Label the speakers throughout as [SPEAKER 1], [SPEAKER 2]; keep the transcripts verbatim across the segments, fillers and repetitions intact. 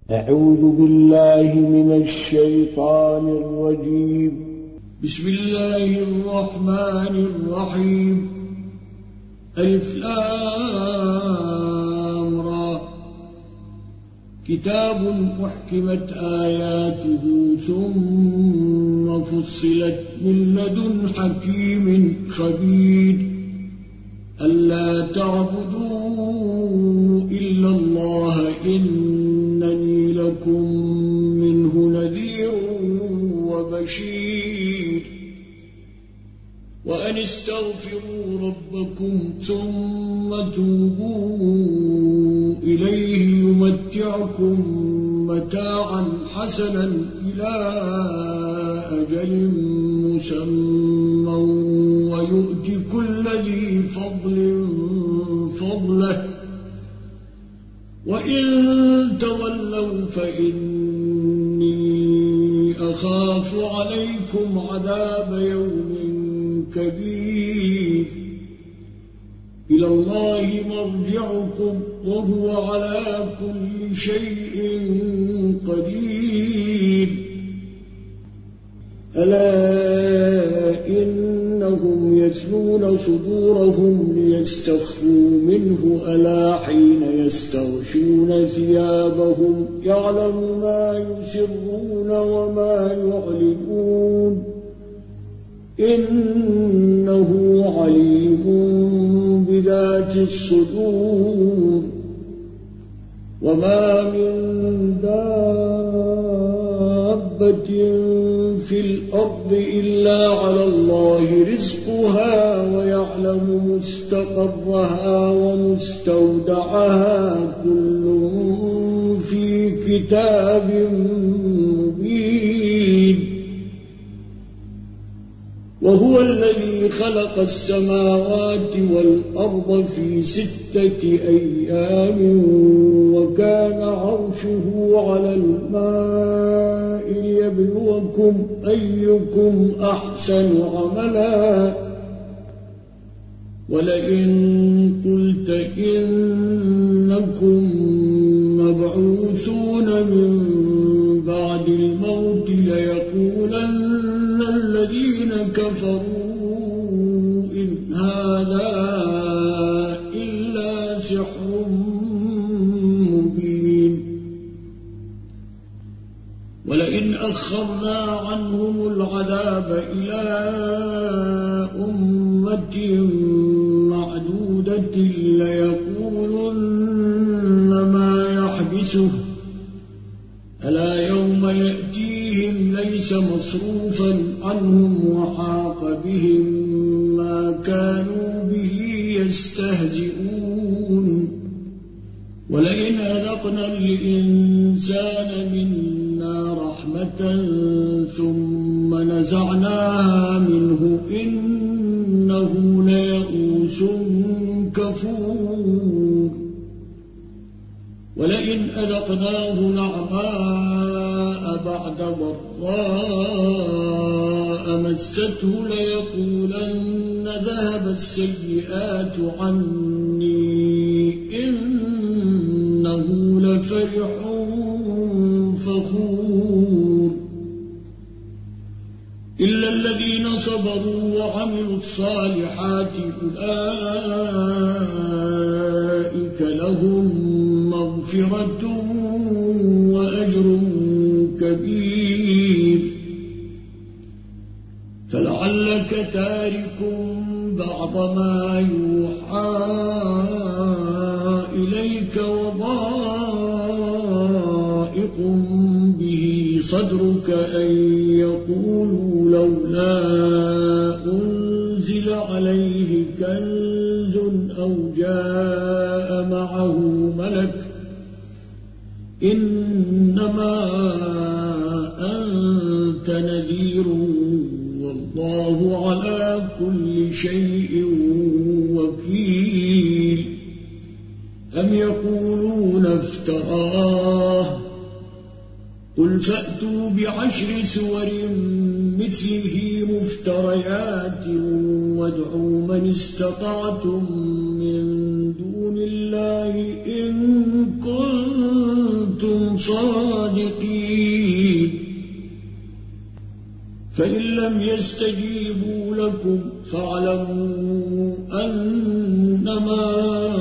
[SPEAKER 1] أعوذ بالله من الشيطان الرجيم.
[SPEAKER 2] بسم الله الرحمن الرحيم. ألف لام را. كتاب أحكمت آياته ثم فصلت من لدن حكيم خبير ألا تعبدوا إلا الله إنني لكم منه نذير وبشير وأن استغفروا ربكم ثم توبوا إليه يمتعكم متاعا حسنا إلى أجل مسمى ويؤتي كل ذي فضل فضله وإن تولوا فإني أخاف عليكم عذاب يوم كبير إلى الله مرجعكم وهو على كل شيء قدير ألا إنهم يثنون صدورهم ليستخفوا منه ألا حين يستغشون ثيابهم يعلم ما يسرون وما يعلنون إنه عليم بذات الصدور وما من دابة في الأرض إلا على الله رزقها ويعلم مستقرها ومستودعها كل في كتاب مبين وهو الذي خلق السماوات والأرض في ستة أيام وكان عرشه على الماء ليبلوكم أيكم أحسن عملا ولئن قلت إنكم مبعوثون من بعد الموت ليقولن الذين كفروا إن هذا إلا سحر مبين ولئن أخرنا عنهم العذاب إلى أمة معدودة ليقولن ما يحبسه ألا يوم يأتيهم ليس مصروفا عنهم وحاق بهم ما كانوا به يستهزئون ولئن أذقنا الإنسان منا رحمة ثم نزعناها منه إنه ليئوس كفور ولئن أذقناه نعماء بعد ضراء مسته ليقولن ذهب السيئات عني إنه لفرح فخور إلا الذين صبروا وعملوا الصالحات أولئك لهم مغفرة وأجر كبير فلعلك تارك بعض ما يوحى إليك وضائق به صدرك أن يقولوا لولا أنزل عليه كنز أو جاء معه ملك إنما أنت نذير والله على كل شيء وكيل أم يقولون افتراه قل فأتوا بعشر سور مثله مفتريات وادعوا من استطعتم من دون الله إن كنتم صادقين فإن لم يستجيبوا لكم فاعلموا أنما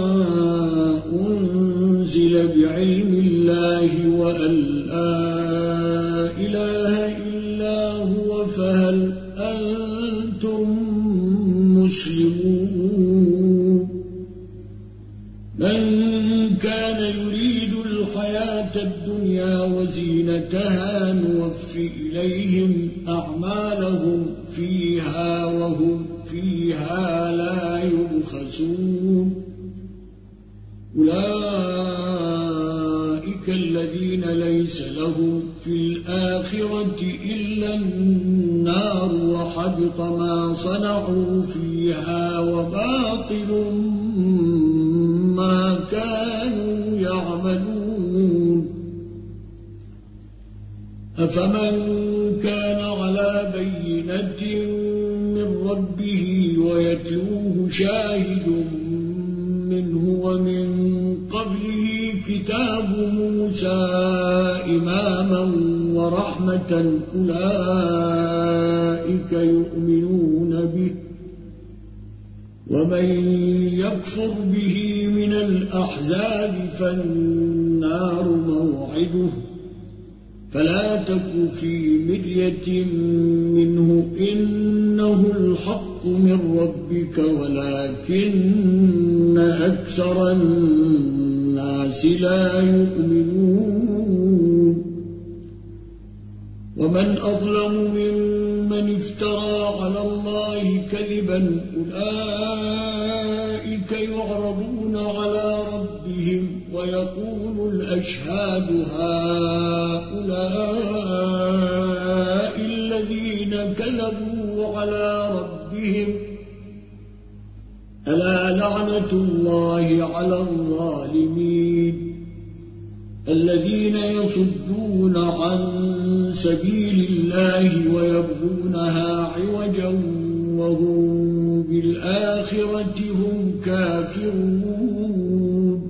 [SPEAKER 2] أنزل بعلم الله وأن لا إله إلا هو فهل أنتم مسلمون من كان يريد الحياة الدنيا وزينتها نوفي إليهم أعمالهم فيها وهم فيها لا يبخسون أولئك الذين ليس لهم في الآخرة إلا النار وحبط ما صنعوا فيها وباطل ما كانوا يعملون أفمن كان على بينة من ربه ويتلوه شاهد منه ومن قبله كتاب موسى إماما ورحمة أولئك يؤمنون به ومن يكفر به من الأحزاب فالنار موعده فلا تك في مرية منه إنه الحق من ربك ولكن أكثر الناس لا يؤمنون ومن أظلم ممن افترى على الله كذبا أولئك يعرضون على ربهم ويقول الأشهاد هؤلاء الذين كذبوا على ربهم ألا لعنة الله على الظالمين الذين يصدون عن سبيل الله ويبغونها عوجا وهم بالآخرة هم كافرون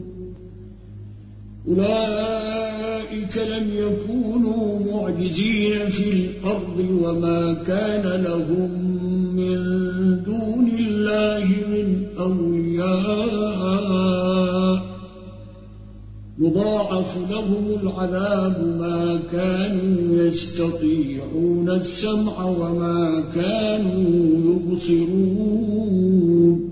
[SPEAKER 2] أولئك لم يكونوا معجزين في الأرض وما كان لهم من دون الله من أولياء يضاعف لهم العذاب ما كانوا يستطيعون السمع وما كانوا يبصرون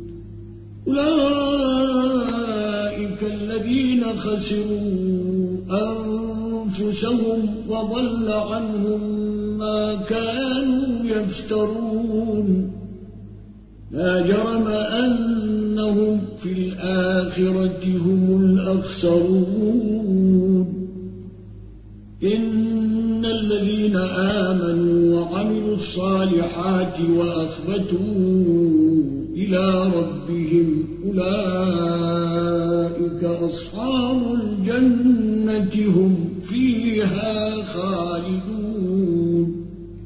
[SPEAKER 2] أولئك الذين خسروا أنفسهم وضل عنهم ما كانوا يفترون لا جرم أنهم في الآخرة هم الأخسرون إن الذين آمنوا وعملوا الصالحات وأخبتوا إلى ربهم أولئك أصحاب الجنة هم فيها خالدون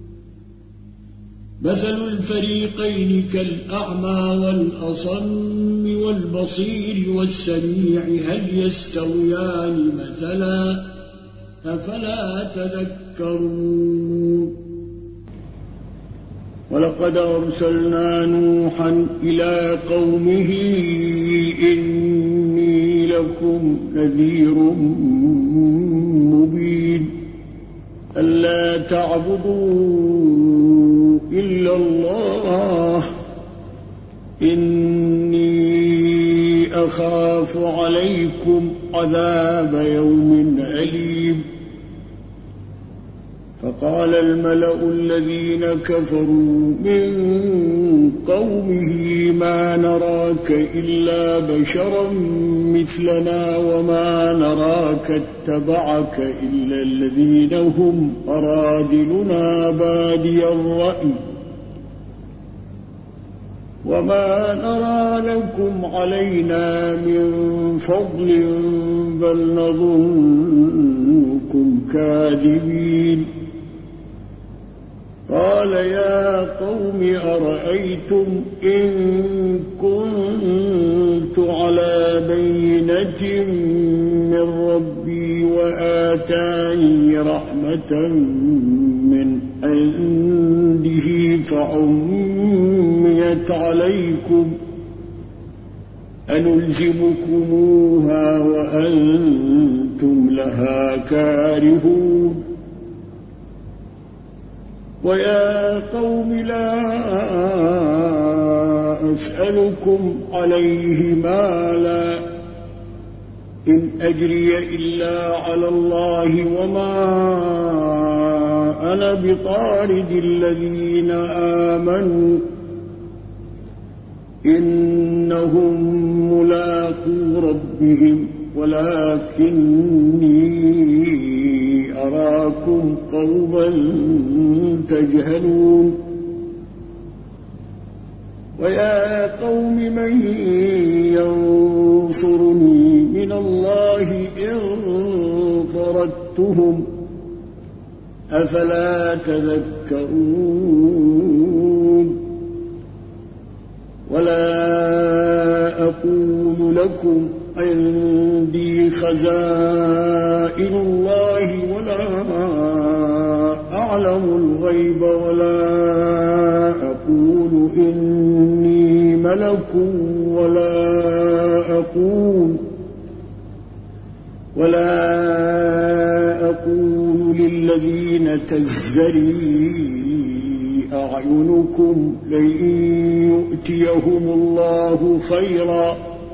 [SPEAKER 2] مثل الفريقين كالأعمى والأصم والبصير والسميع هل يستويان مثلا أفلا تذكرون ولقد أرسلنا نوحا إلى قومه إني لكم نذير مبين ألا تعبدوا إلا الله إني أخاف عليكم عذاب يوم أليم فقال الملأ الذين كفروا من قومه ما نراك إلا بشرا مثلنا وما نراك اتبعك إلا الذين هم أرادلنا بادي الرأي وما نرى لكم علينا من فضل بل نظنكم كاذبين قال يا قوم أرأيتم إن كنت على بينة من ربي وآمنت رحمة من عنده فعميت عليكم أنلزمكموها وأنتم لها كارهون ويا قوم لا أسألكم عليه مالا إن أجري إلا على الله وما أنا بطارد الذين آمنوا إنهم ملاقو ربهم ولكني أراكم قوما تجهلون ويا قوم من ينصرني من الله إن طردتهم أفلا تذكرون ولا أقول لكم عندي خزائن الله ولا أعلم الغيب ولا أقول إني ملك ولا أقول ولا أقول للذين تزري أعينكم لن يؤتيهم الله خيرا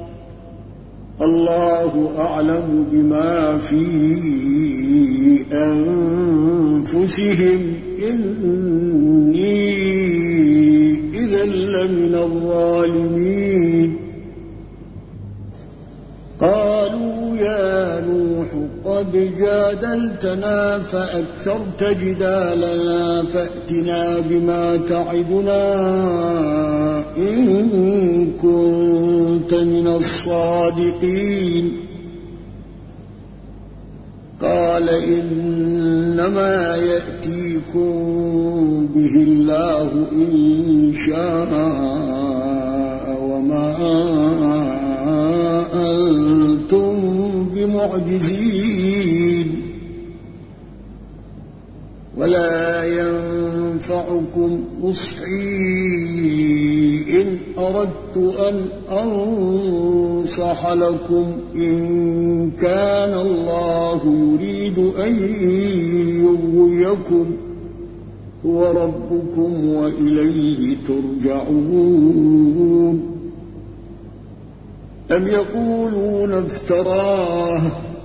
[SPEAKER 2] الله أعلم بما في أنفسهم إني إذا لمن الظالمين قالوا يا نوح قد جادلتنا فأكثرت جدالنا فأتنا بما تعدنا إن كنت من الصادقين قال إنما يأتيكم به الله إن شاء وما أنتم بمعجزين ولا ينفعكم نصحي إن أردت أن أنصح لكم إن كان الله يريد أن يغويكم هو ربكم وإليه ترجعون أم يقولون افتراه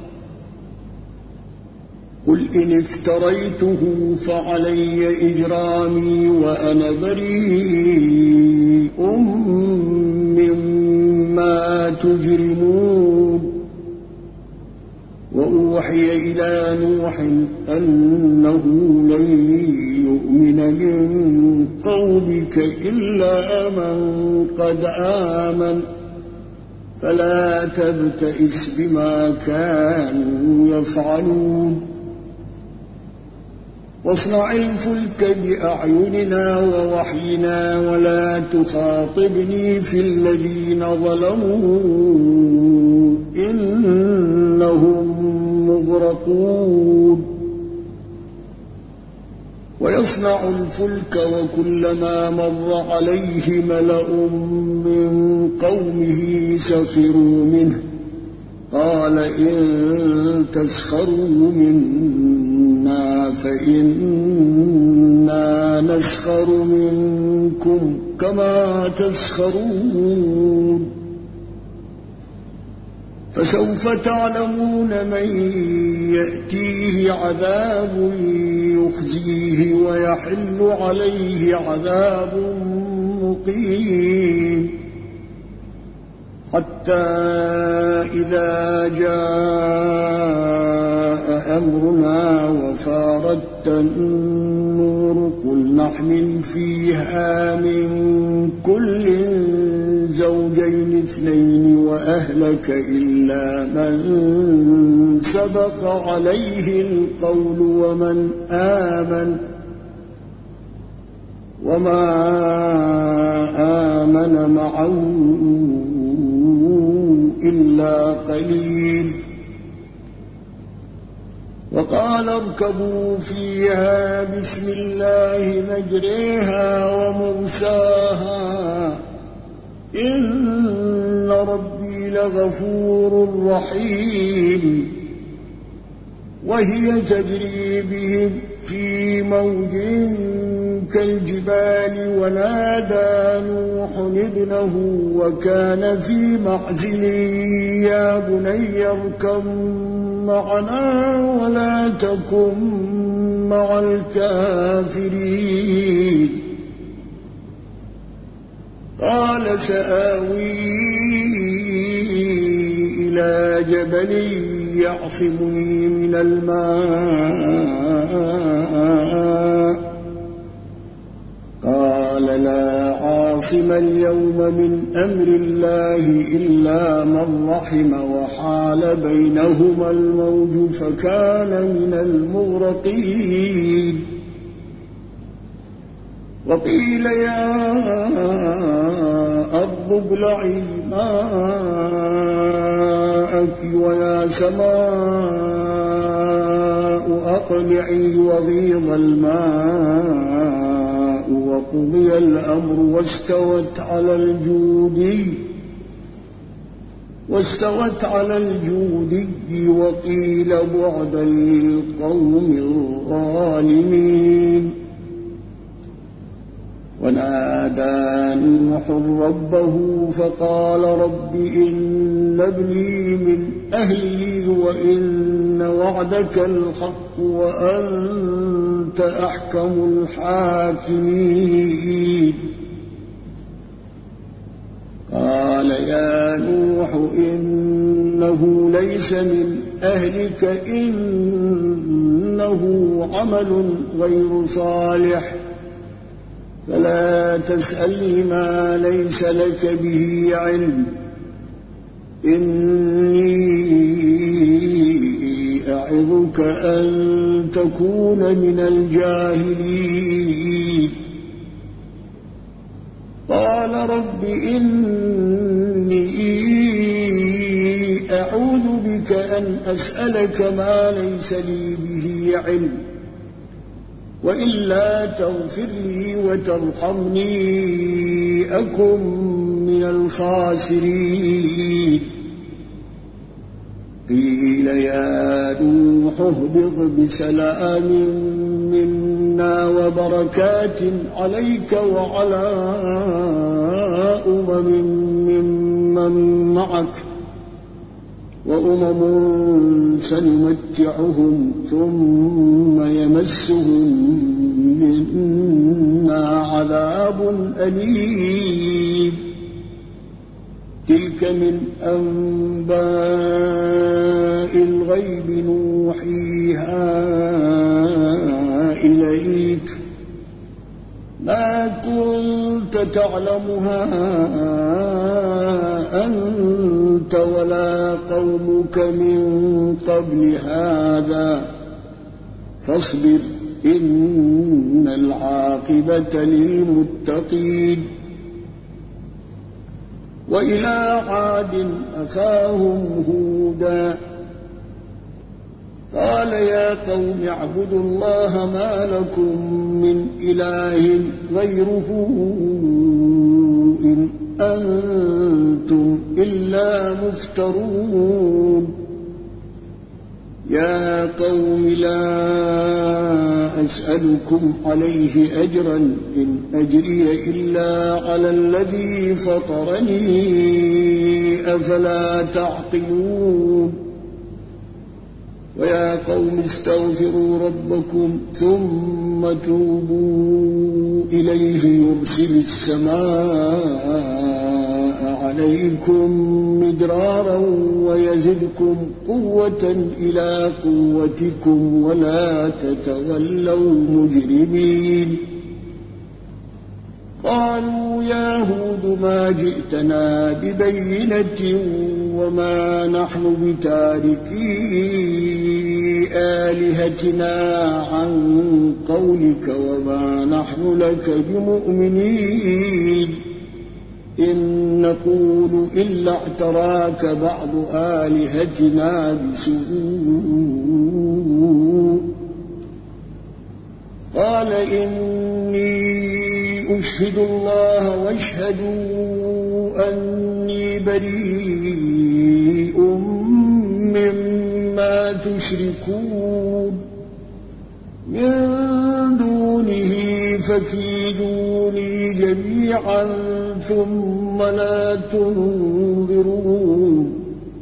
[SPEAKER 2] قل إن افتريته فعلي إجرامي وأنا بريء مما تجرمون وأوحي إلى نوح أنه لن يؤمن من قومك إلا من قد آمن فلا تبتئس بما كانوا يفعلون واصنع الفلك بأعيننا ووحينا ولا تخاطبني في الذين ظلموا إنهم مغرقون ويصنع الفلك وكلما مر عليه ملأ من قومه سخروا منه قال إن تسخروا منا فإنا نسخر منكم كما تسخرون فسوف تعلمون من يأتيه عذاب يخزيه ويحل عليه عذاب مقيم حتى إذا جاء أمرنا وفارت النور قل نحمل فيها من كل زوجين اثنين وأهلك إلا من سبق عليه القول ومن آمن وما آمن معه إلا قليل وقال اركبوا فيها بسم الله مجريها ومرساها إن ربي لغفور رحيم وهي تجري بهم في موج كالجبال ونادى نوح ابنه وكان في معزل يا بني اركب معنا ولا تكن مع الكافرين قال سآوي إلى جبل يعصمني من الماء قال لا عاصم اليوم من أمر الله إلا من رحم وحال بينهما الموج فكان من المغرقين وقيل يا أرض ابلعي ماءك ويا سماء أقلعي وغيض الماء وقضي الأمر واستوت على الجودي واستوت على الجودي وقيل بعدا للقوم الظالمين ونادى نوح ربه فقال رب إن ابني من أهلي وإن وعدك الحق وأنت أحكم الحاكمين قال يا نوح إنه ليس من أهلك إنه عمل غير صالح فلا تسألني ما ليس لك به علم إني أعظك أن تكون من الجاهلين قال رب إني أعوذ بك أن أسألك ما ليس لي به علم وإلا تغفر لي وترحمني أكن من الخاسرين قيل يا نوح اهبط بسلام منا وبركات عليك وعلى أمم ممن معك وأمم سنمتعهم ثم يمسهم منا عذاب أليم تلك من أنباء الغيب نوحيها إليك ما كنت تعلمها أنت ولا قومك من قبل هذا فاصبر إن العاقبة للمتقين وإلى عاد أخاهم هودا قال يا قوم اعبدوا الله ما لكم من إله غيره إن أنتم إلا مفترون يا قوم لا أسألكم عليه أجرا إن أجري إلا على الذي فطرني أفلا تعقلون ويا قوم استغفروا ربكم ثم توبوا إليه يرسل السماء عليكم مدرارا ويزدكم قوة إلى قوتكم ولا تتولوا مجرمين قالوا يا هود ما جئتنا ببينة وما نحن بتاركي آلهتنا عن قولك وما نحن لك بمؤمنين إن نقول إلا اعتراك بعض آلهتنا بسوء فقال إني أشهد الله واشهدوا أني بريء مما تشركون من دونه فكيدوني جميعا ثم لا تنظرون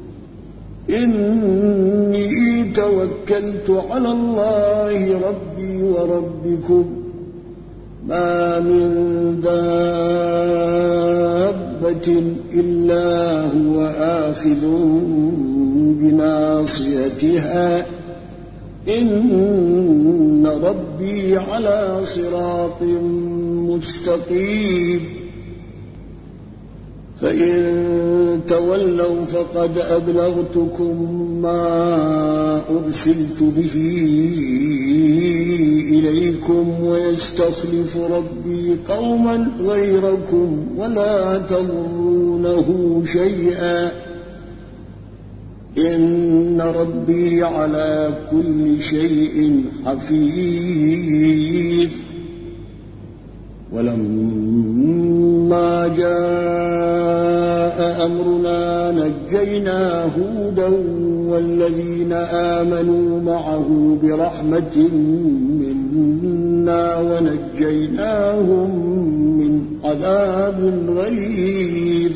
[SPEAKER 2] إني توكلت على الله ربي وربكم ما من دابة إلا هو آخذ بناصيتها إن ربي على صراط مستقيم فإن تولوا فقد أبلغتكم ما أرسلت به إليكم ويستخلف ربي قوما غيركم ولا تضرونه شيئا إن ربي على كل شيء حفيظ. ولما جاء أمرنا نجينا هودا والذين آمنوا معه برحمة منا ونجيناهم من عذاب غليظ.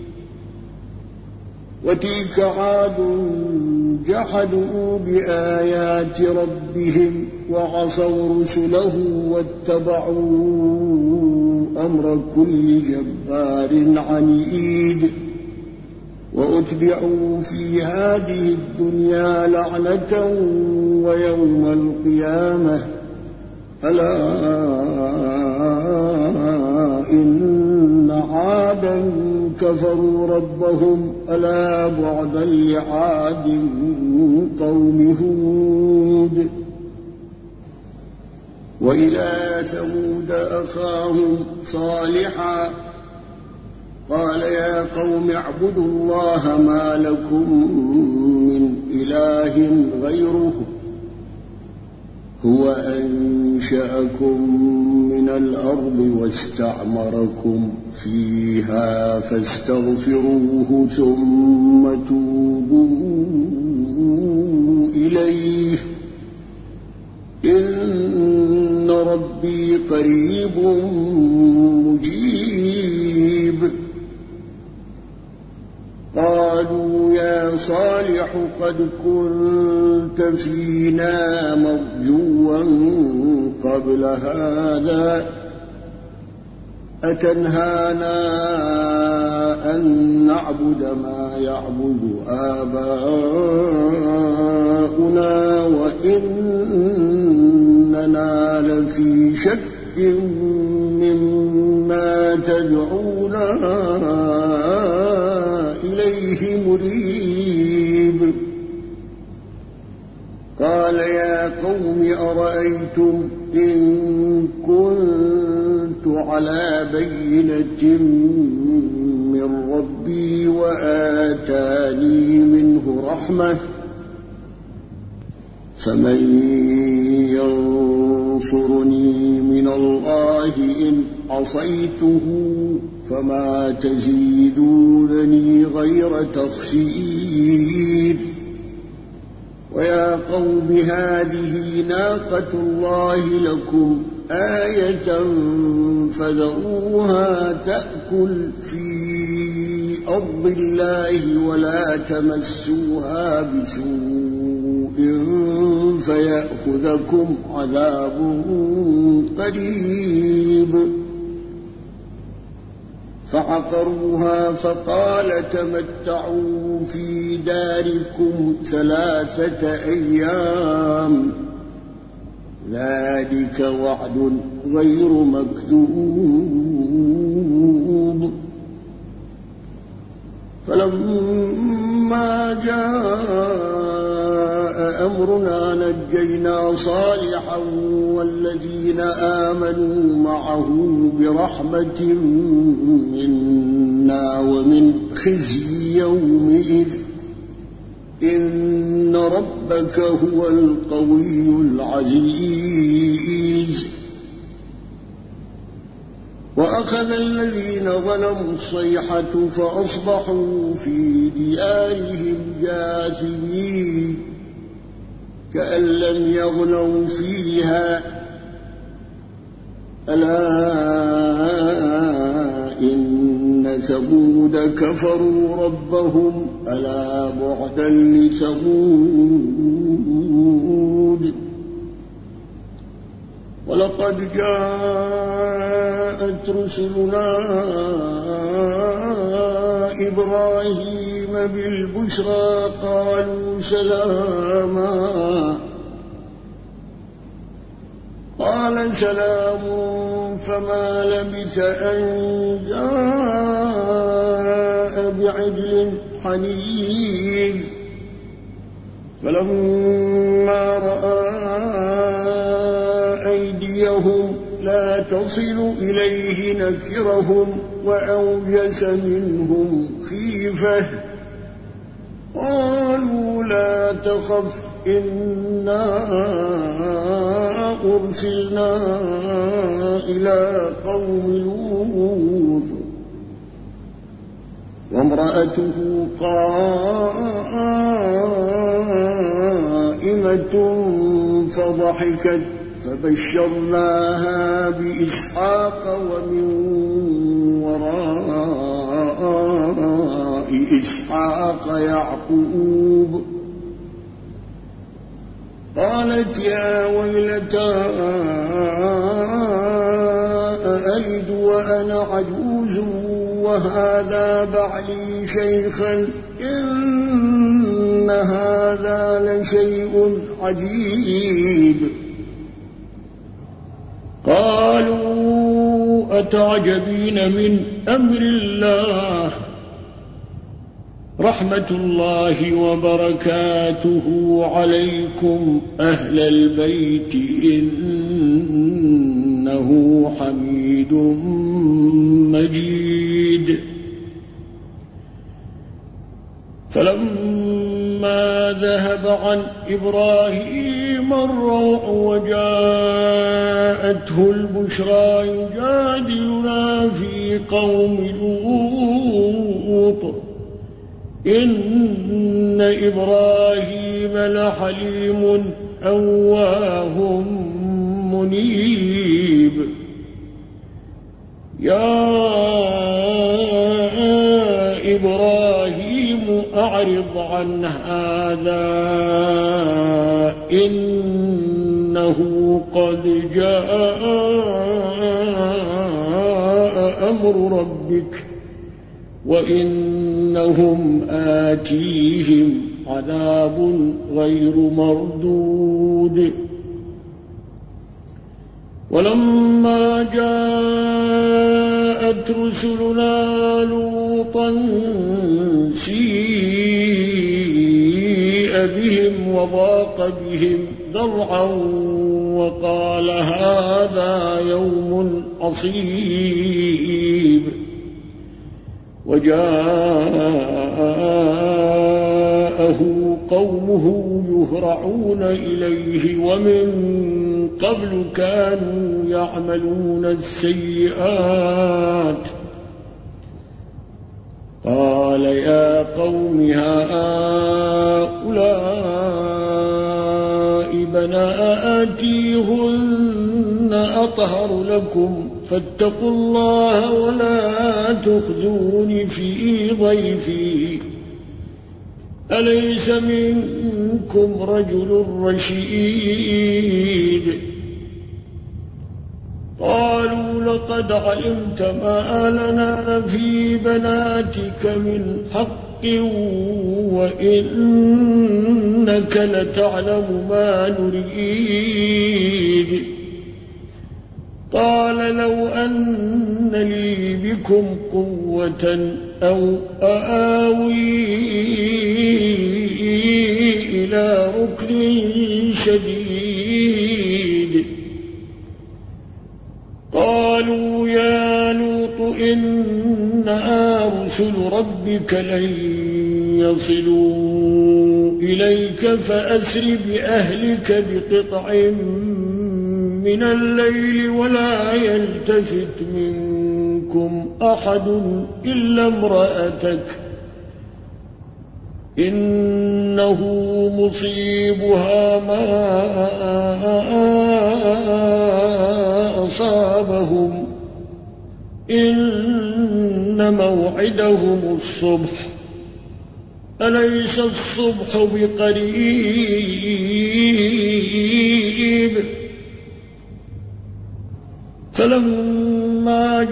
[SPEAKER 2] وتلك عاد جحدوا بآيات ربهم وعصوا رسله واتبعوا أمر كل جبار عنيد. وأتبعوا في هذه الدنيا لعنة ويوم القيامة ألا إن عادا كفروا ربهم ألا بعدا لعاد قوم هود. وإلى ثمود أخاهم صالحا قال يا قوم اعبدوا الله ما لكم من إله غيره هو أنشأكم من الأرض واستعمركم فيها فاستغفروه ثم توبوا إليه إن ربي قريب مجيب. قالوا يا صالح قد كنت فينا مرجوا قبل هذا أتنهانا أن نعبد ما يعبد آباؤنا وإننا لفي شك مما تدعونا إليه مريب. قال يا قوم أرأيتم إن كنت على بينة من ربي وآتاني منه رحمة فمن ينصرني من الله إن عصيته فما تزيدونني غير تخسير. ويا قوم هذه ناقة الله لكم آية فذروها تأكل في أرض الله ولا تمسوها بسوء فيأخذكم عذاب قريب. فعقروها فقال تمتعوا في داركم ثلاثة أيام ذلك وعد غير مكذوب. فلما جاء أمرنا نجينا صالحا والذين آمنوا معه برحمة منا ومن خزي يومئذ إن ربك هو القوي العزيز. وأخذ الذين ظلموا الصيحة فأصبحوا في ديارهم جاثمين كأن لم يغنوا فيها ألا إن ثمود كفروا ربهم ألا بعدا لثمود ولقد جاءت رسلنا إبراهيم بالبشرى قالوا سلاما قال سلام فما لبث أن جاء بعجل حنيذ فلما رأى أيديهم لا تصل إليه نكرهم وأوجس منهم خيفة قالوا لا تخف إنا أرسلنا إلى قوم لوط وامرأته قائمة فضحكت فبشرناها بإسحاق ومن وراء إسحاق يعقوب قالت يا ويلتى أألد وأنا عجوز وهذا بعلي شيخا إن هذا لشيء عجيب قالوا أتعجبين من أمر الله رحمة الله وبركاته عليكم أهل البيت إنه حميد مجيد فلما ذهب عن إبراهيم الروع وجاءته البشرى يجادلنا في قوم لوط إن إبراهيم لحليم أواه منيب يا إبراهيم أعرض عن هذا إنه قد جاء أمر ربك وإنهم آتيهم عذاب غير مردود ولما جاءت رسلنا لوطا سيء بهم وضاق بهم ذرعا وقال هذا يوم عصيب وجاءه قومه يهرعون إليه ومن قبل كانوا يعملون السيئات قال يا قوم هؤلاء بناتي هن أطهر لكم فاتقوا الله ولا تخزوني في ضيفي أليس منكم رجل رشيد قالوا لقد علمت ما لنا في بناتك من حق وإنك لتعلم ما نريد قال لو أن لي بكم قوة أو آوي إلى ركن شديد قالوا يا لوط إنا رسل ربك لن يصلوا إليك فأسر بأهلك بقطع من الليل ولا يلتفت منكم
[SPEAKER 1] منكم أحد إلا امرأتك إنه مصيبها ما أصابهم إن موعدهم الصبح أليس الصبح بقريب فلما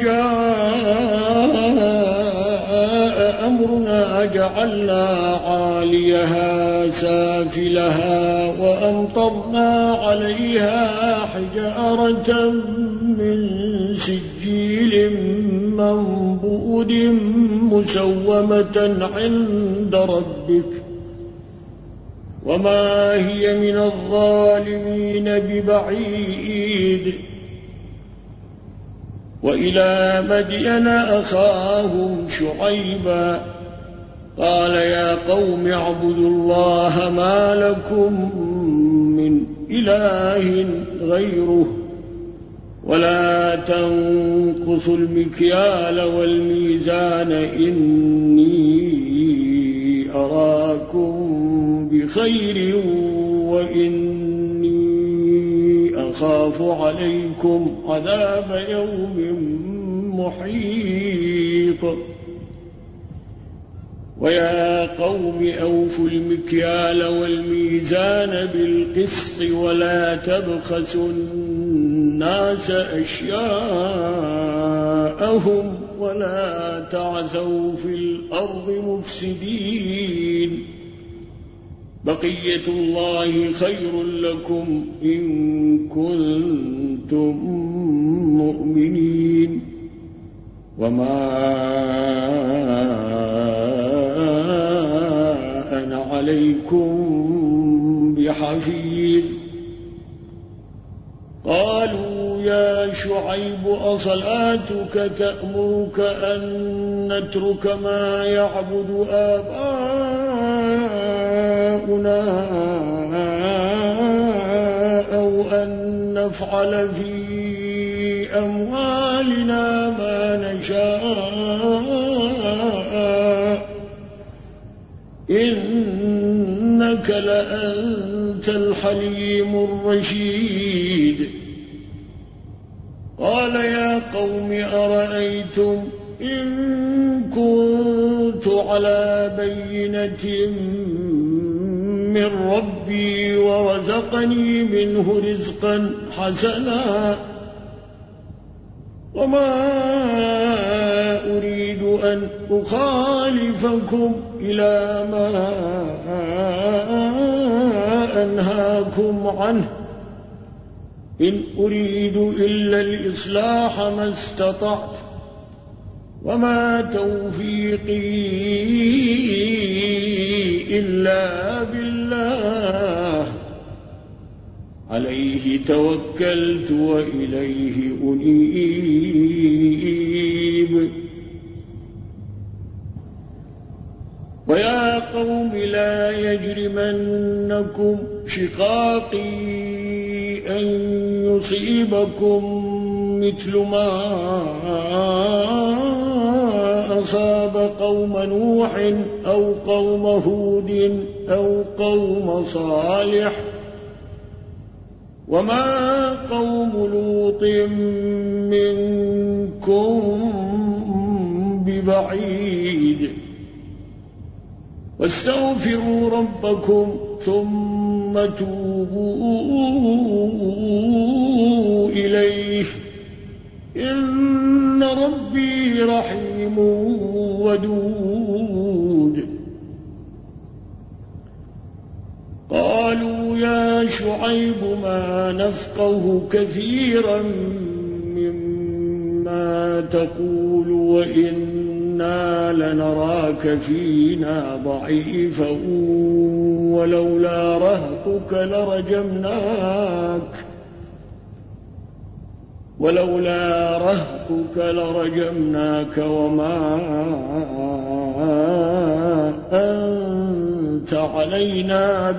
[SPEAKER 1] جاء أمرنا جعلنا عاليها سافلها وأمطرنا عليها حجارة من سجيل منضود مسومة عند ربك وما هي من الظالمين ببعيد وإلى مدين أخاهم شعيبا قال يا قوم اعبدوا الله ما لكم من إله غيره ولا تنقصوا المكيال والميزان إني أراكم بخير وإني أخاف عليكم عذاب يوم محيط ويا قوم أوفوا المكيال والميزان بالقسط ولا تبخسوا الناس أشياءهم ولا تعثوا في الأرض مفسدين بقية الله خير لكم إن كنتم مؤمنين وما أنا عليكم بحفيظ قالوا يا شعيب أصلاتك تأمرك أن نترك ما يعبد آباؤنا أو أن نفعل في أموالنا ما نشاء إنك لأنت الحليم الرشيد قال يا قوم أرأيتم إن كنت على بينة من ربي ورزقني منه رزقا حسنا وما أريد أن أخالفكم إلى ما أنهاكم عنه إن أريد إلا الإصلاح ما استطعت وما توفيقي إلا بالله عليه توكلت وإليه أنيب ويا قوم لا يجرمنكم شقاقي أن يصيبكم مثل ما أصاب قوم نوح أو قوم هود أو قوم صالح وما قوم لوط منكم ببعيد واستغفروا ربكم ثم توبوا إليه إن ربي رحيم ودود قالوا يا شعيب ما نفقه كثيرا مما تقول وإنا لنراك فينا ضعيفا ولولا رهطك لرجمناك ولولا رهطك لرجمناك وما أنت علينا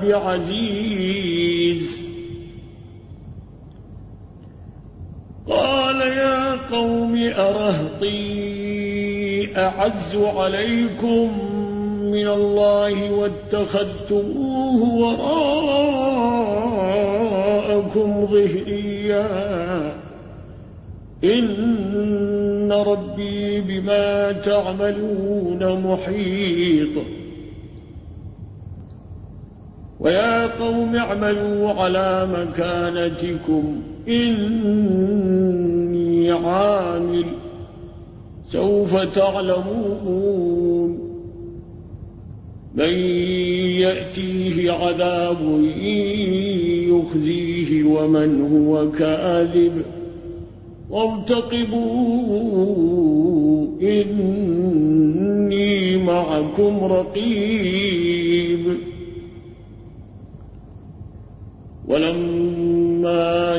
[SPEAKER 1] بعزيز قال يا قوم أرهطي أعز عليكم من الله واتخذتموه وراءكم ظهريا إن ربي بما تعملون محيط ويا قوم اعملوا على مكانتكم إني عامل سوف تعلمون من يأتيه عذاب يخزيه ومن هو كاذب وارتقبوا إني معكم رقيب ولما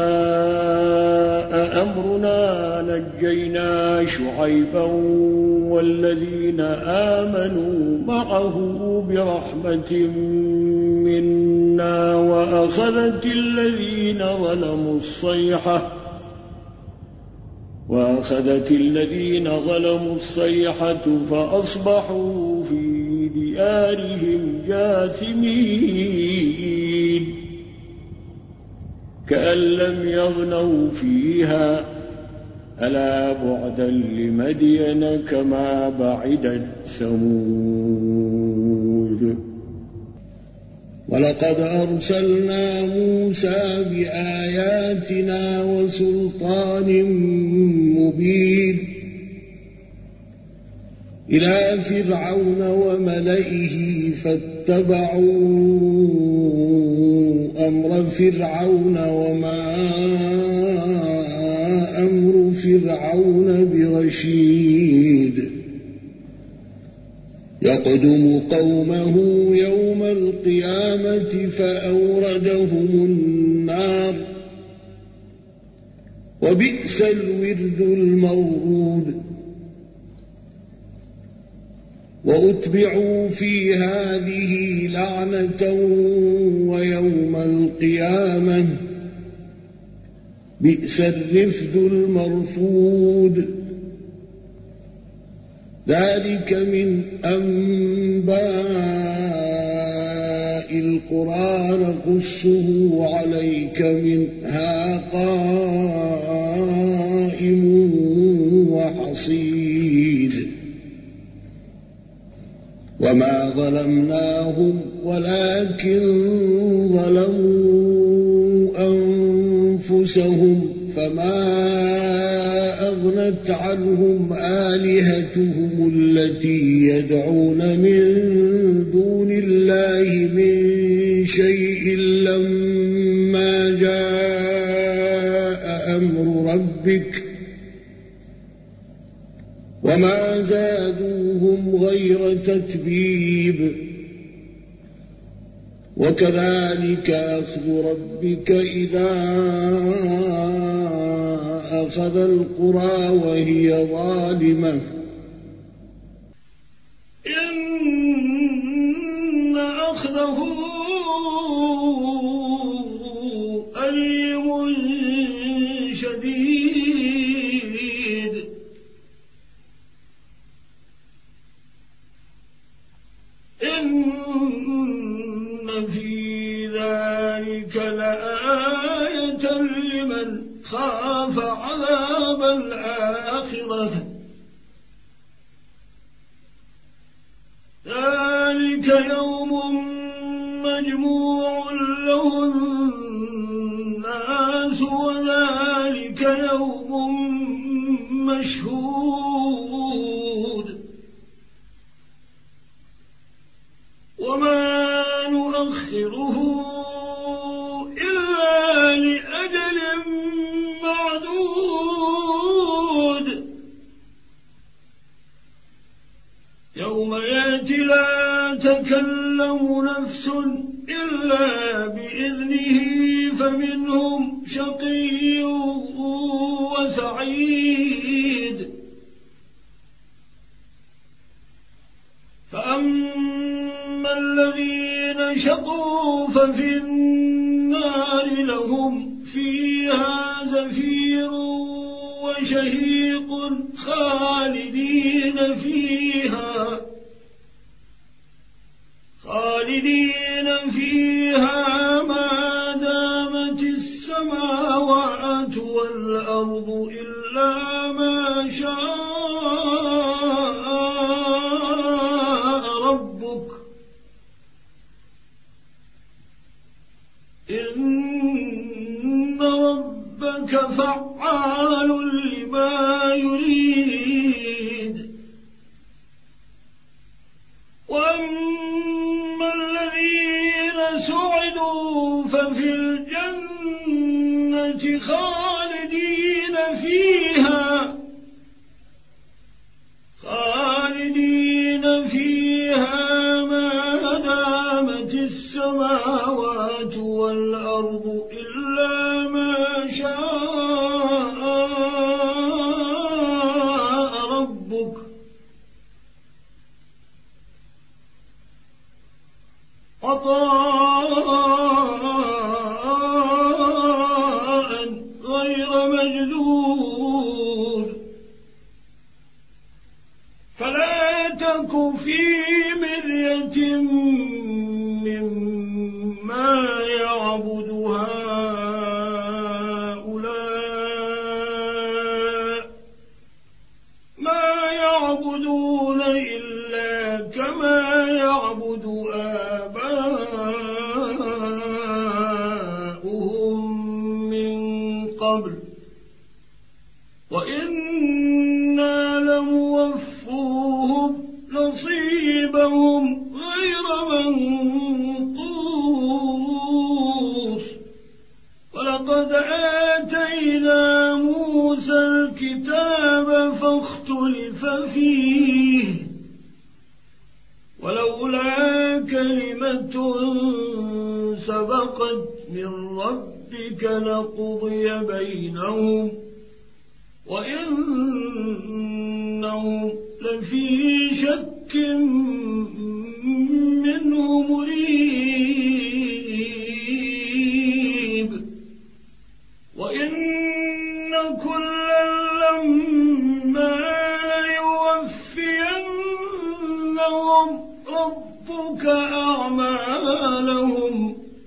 [SPEAKER 1] جاء أمرنا نجينا شعيبا والذين آمنوا معه برحمة منا وأخذت الذين ظلموا الصيحة وأخذت الذين ظلموا الصيحة فأصبحوا في ديارهم جاثمين كأن لم يغنوا فيها ألا بعدا لمدين كما بعدت ثمود
[SPEAKER 2] ولقد أرسلنا موسى بآياتنا وسلطان مبين إلى فرعون وملئه فاتبعوا أمر فرعون وما أمر فرعون برشيد يقدم قومه يوم القيامة فأوردهم النار وبئس الورد المورود وأتبعوا في هذه لعنة ويوم القيامة بئس الرفد المرفود ذلك من أنباء القرى نقصه عليك منها قائم وحصيد وما ظلمناهم ولكن ظلموا أنفسهم فما أغنت عنهم آلهتهم التي يدعون من دون الله من شيء لما جاء أمر ربك وما زادوهم غير تتبيب وكذلك أخذ ربك إذا أخذ القرى وهي ظالمة
[SPEAKER 1] إن أخذه أليم شديد إن في ذلك لآية لمن خاف عذاب الآخرة ذلك يوم مجموع له الناس وذلك يوم مشهود وما نؤخره إلا لأجل معدود يوم يأتي لا تكلم نفس إلا بإذنه فمنهم شقي وسعيد فأما الذين شقوا ففي النار لهم فيها زفير شهيق خالدين فيها خالدين فيها ما دامت السماوات والأرض إلا ما شاء ربك إن ربك فعال لما يريد. وأما الذين سعدوا ففي الجنة خالدين فيها خالدين فيها ما دامت السماوات والأرض إلا ما شاء ربك عطاء غير مجدود. فلا تك في مرية مما يعبد هؤلاء ما يعبدون إلا كما يعبد آباؤهم من قبل وإنا لموفوهم نصيبهم غير منقوص. ولقد آتينا موسى الكتاب فاختلف فيه ولولا كلمة سبقت من ربك لقضي بينهم وإنهم لفي شك منه مريب. وإن كلا لما ليوفينهم ربك أعمالهم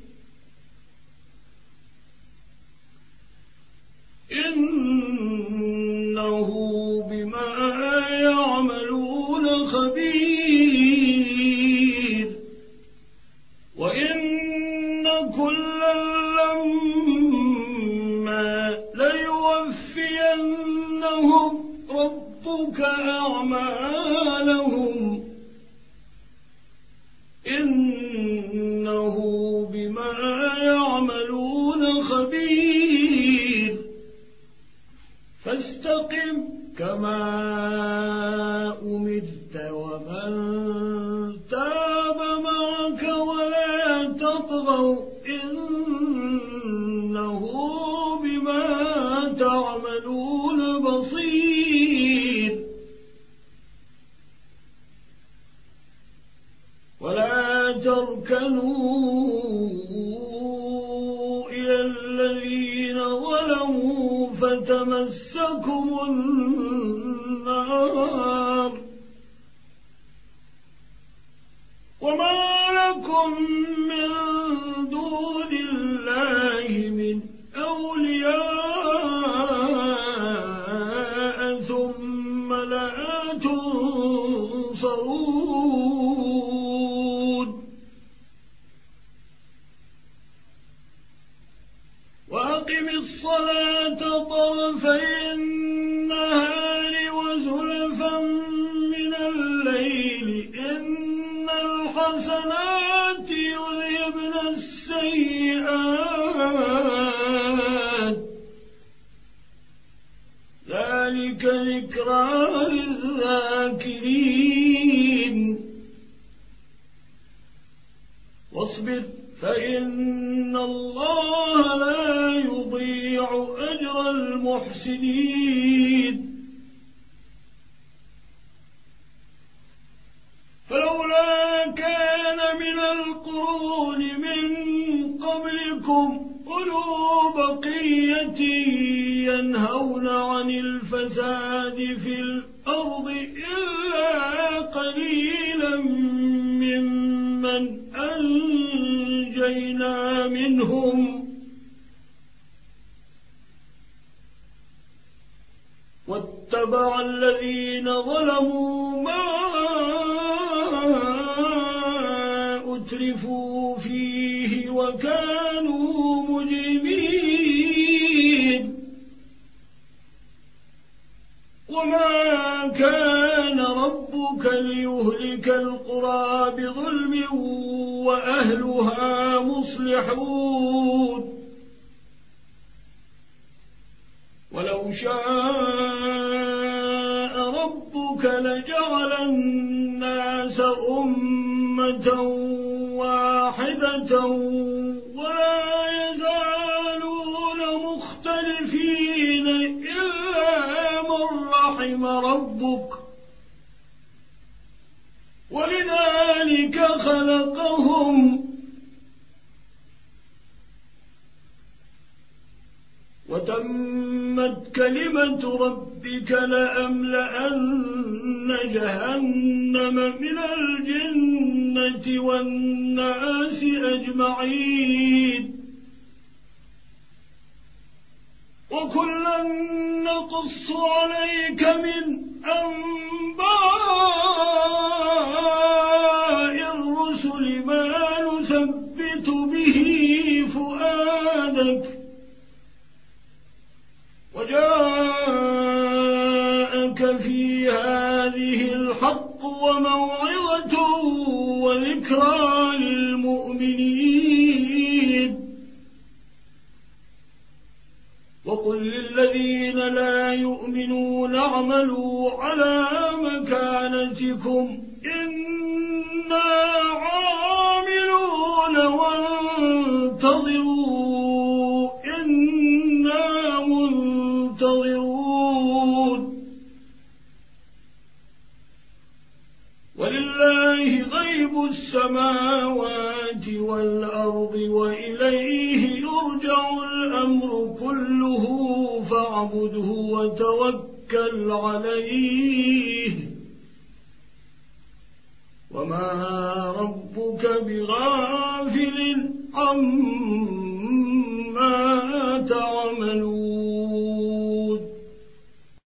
[SPEAKER 1] إنه بما يعملون خبير. وإن كلا لما ليوفينهم ربك أعمالهم إنه بما يعملون خبير. فاستقم كما أمرت ومن تاب معك ولا تطغوا إنه بما تعملون بصير. ولا تركنوا إلى الذين ظلموا فتمسكم النار وما لكم من دون الله من أولياء ثم لا تنصرون. وأقم الصلاة طرفي النهار وزلفا من الليل إن الحسنات يذهبن السيئات ذلك ذكرى للذاكرين. واصبر فإن الله لا يضيع أجر المحسنين. فلولا كان من القرون من قبلكم أولو بقية ينهون عن الفساد في الأرض إلا قليلا ممن أنجينا منهم واتبع الذين ظلموا ما أترفوا فيه وكانوا مجرمين وما كان ربك ليهلك القرى بظلم وأهلها مصلحون ولو شاء ربك لجعل الناس أمة واحدة ولا يزالون مختلفين إلا من رحم ربك ولذلك خلقهم وتمت كلمة ربك لأملأن جهنم من الجنة والناس أجمعين وكلا نقص عليك من أنباء الرسل ما نثبت به فؤادك وجاءك في هذه الحق وموعظة وذكرى للمؤمنين وقل للذين لا يؤمنون اعملوا على مكانتكم إنا عاملون وانتظروا إنا منتظرون ولله غيب السماوات والأرض وإليه يرجع الأمر كله فاعبده وتوكل عليه وما ربك بغافل عما